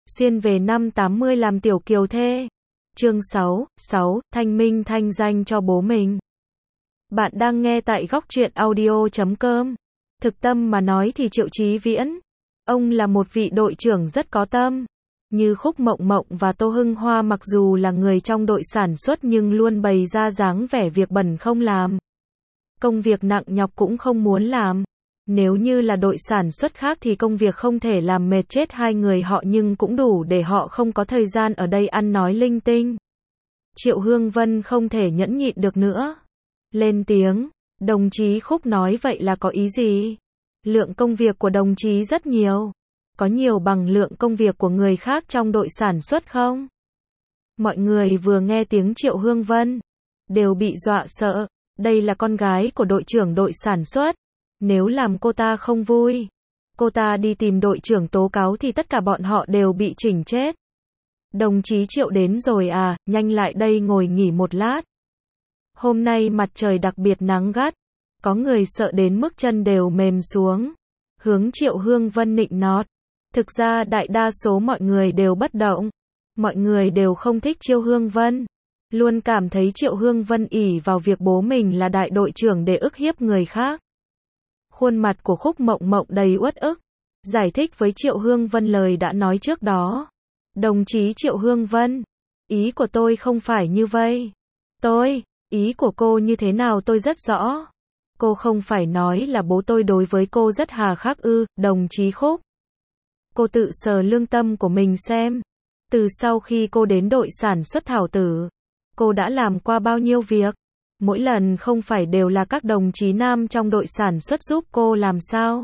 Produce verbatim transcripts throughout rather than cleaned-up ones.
xuyên về năm tám mươi làm tiểu kiều thê. Chương sáu, sáu, thanh minh thanh danh cho bố mình. Bạn đang nghe tại góc truyện audio chấm com. Thực tâm mà nói thì Triệu Chí Viễn, ông là một vị đội trưởng rất có tâm. Như Khúc Mộng Mộng và Tô Hưng Hoa mặc dù là người trong đội sản xuất nhưng luôn bày ra dáng vẻ việc bẩn không làm. Công việc nặng nhọc cũng không muốn làm. Nếu như là đội sản xuất khác thì công việc không thể làm mệt chết hai người họ nhưng cũng đủ để họ không có thời gian ở đây ăn nói linh tinh. Triệu Hương Vân không thể nhẫn nhịn được nữa. Lên tiếng, đồng chí Khúc nói vậy là có ý gì? Lượng công việc của đồng chí rất nhiều. Có nhiều bằng lượng công việc của người khác trong đội sản xuất không? Mọi người vừa nghe tiếng Triệu Hương Vân, đều bị dọa sợ. Đây là con gái của đội trưởng đội sản xuất. Nếu làm cô ta không vui, cô ta đi tìm đội trưởng tố cáo thì tất cả bọn họ đều bị chỉnh chết. Đồng chí Triệu đến rồi à, nhanh lại đây ngồi nghỉ một lát. Hôm nay mặt trời đặc biệt nắng gắt, có người sợ đến mức chân đều mềm xuống. Hướng Triệu Hương Vân nịnh nọt. Thực ra đại đa số mọi người đều bất động. Mọi người đều không thích Triệu Hương Vân. Luôn cảm thấy Triệu Hương Vân ỷ vào việc bố mình là đại đội trưởng để ức hiếp người khác. Khuôn mặt của Khúc Mộng Mộng đầy uất ức, giải thích với Triệu Hương Vân lời đã nói trước đó. Đồng chí Triệu Hương Vân, ý của tôi không phải như vậy. Tôi, ý của cô như thế nào tôi rất rõ. Cô không phải nói là bố tôi đối với cô rất hà khắc ư, đồng chí Khúc. Cô tự sờ lương tâm của mình xem. Từ sau khi cô đến đội sản xuất Thảo Tử, cô đã làm qua bao nhiêu việc. Mỗi lần không phải đều là các đồng chí nam trong đội sản xuất giúp cô làm sao?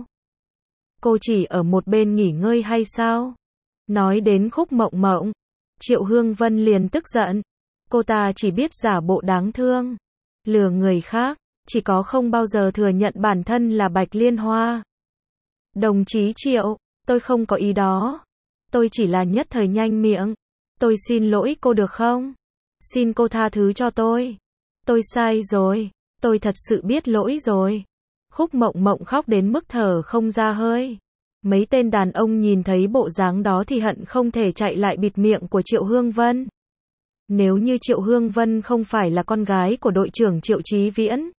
Cô chỉ ở một bên nghỉ ngơi hay sao? Nói đến Khúc Mộng Mộng, Triệu Hương Vân liền tức giận. Cô ta chỉ biết giả bộ đáng thương, lừa người khác, chỉ có không bao giờ thừa nhận bản thân là Bạch Liên Hoa. Đồng chí Triệu, tôi không có ý đó. Tôi chỉ là nhất thời nhanh miệng. Tôi xin lỗi cô được không? Xin cô tha thứ cho tôi. Tôi sai rồi, tôi thật sự biết lỗi rồi. Khúc Mộng Mộng khóc đến mức thở không ra hơi. Mấy tên đàn ông nhìn thấy bộ dáng đó thì hận không thể chạy lại bịt miệng của Triệu Hương Vân. Nếu như Triệu Hương Vân không phải là con gái của đội trưởng Triệu Chí Viễn,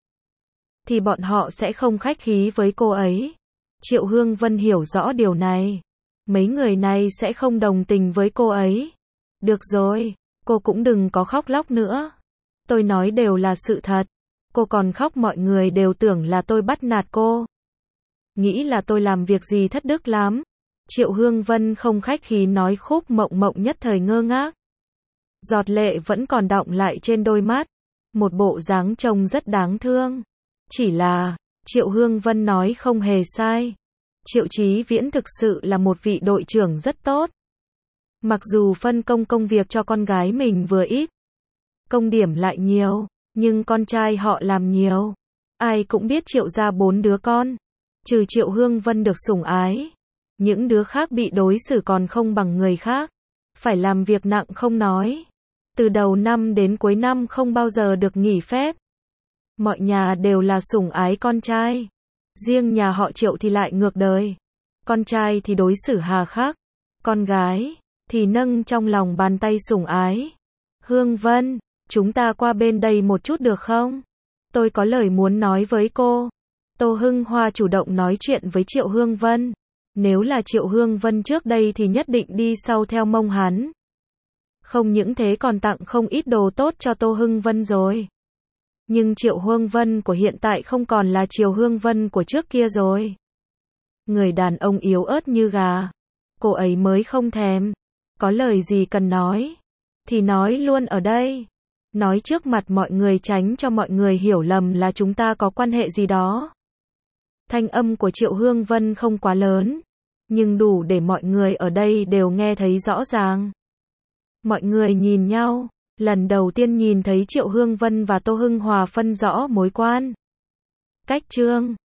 thì bọn họ sẽ không khách khí với cô ấy. Triệu Hương Vân hiểu rõ điều này. Mấy người này sẽ không đồng tình với cô ấy. Được rồi, cô cũng đừng có khóc lóc nữa. Tôi nói đều là sự thật. Cô còn khóc mọi người đều tưởng là tôi bắt nạt cô. Nghĩ là tôi làm việc gì thất đức lắm. Triệu Hương Vân không khách khí nói. Khúc Mộng Mộng nhất thời ngơ ngác. Giọt lệ vẫn còn đọng lại trên đôi mắt. Một bộ dáng trông rất đáng thương. Chỉ là, Triệu Hương Vân nói không hề sai. Triệu Chí Viễn thực sự là một vị đội trưởng rất tốt. Mặc dù phân công công việc cho con gái mình vừa ít, công điểm lại nhiều, nhưng con trai họ làm nhiều. Ai cũng biết Triệu gia bốn đứa con, trừ Triệu Hương Vân được sủng ái, những đứa khác bị đối xử còn không bằng người khác. Phải làm việc nặng không nói, từ đầu năm đến cuối năm không bao giờ được nghỉ phép. Mọi nhà đều là sủng ái con trai. Riêng nhà họ Triệu thì lại ngược đời. Con trai thì đối xử hà khắc, con gái thì nâng trong lòng bàn tay sủng ái. Hương Vân, chúng ta qua bên đây một chút được không? Tôi có lời muốn nói với cô. Tô Hưng Hoa chủ động nói chuyện với Triệu Hương Vân. Nếu là Triệu Hương Vân trước đây thì nhất định đi sau theo mông hắn. Không những thế còn tặng không ít đồ tốt cho Tô Hưng Vân rồi. Nhưng Triệu Hương Vân của hiện tại không còn là Triệu Hương Vân của trước kia rồi. Người đàn ông yếu ớt như gà. Cô ấy mới không thèm. Có lời gì cần nói thì nói luôn ở đây. Nói trước mặt mọi người tránh cho mọi người hiểu lầm là chúng ta có quan hệ gì đó. Thanh âm của Triệu Hương Vân không quá lớn, nhưng đủ để mọi người ở đây đều nghe thấy rõ ràng. Mọi người nhìn nhau, lần đầu tiên nhìn thấy Triệu Hương Vân và Tô Hưng Hòa phân rõ mối quan. Cách trương.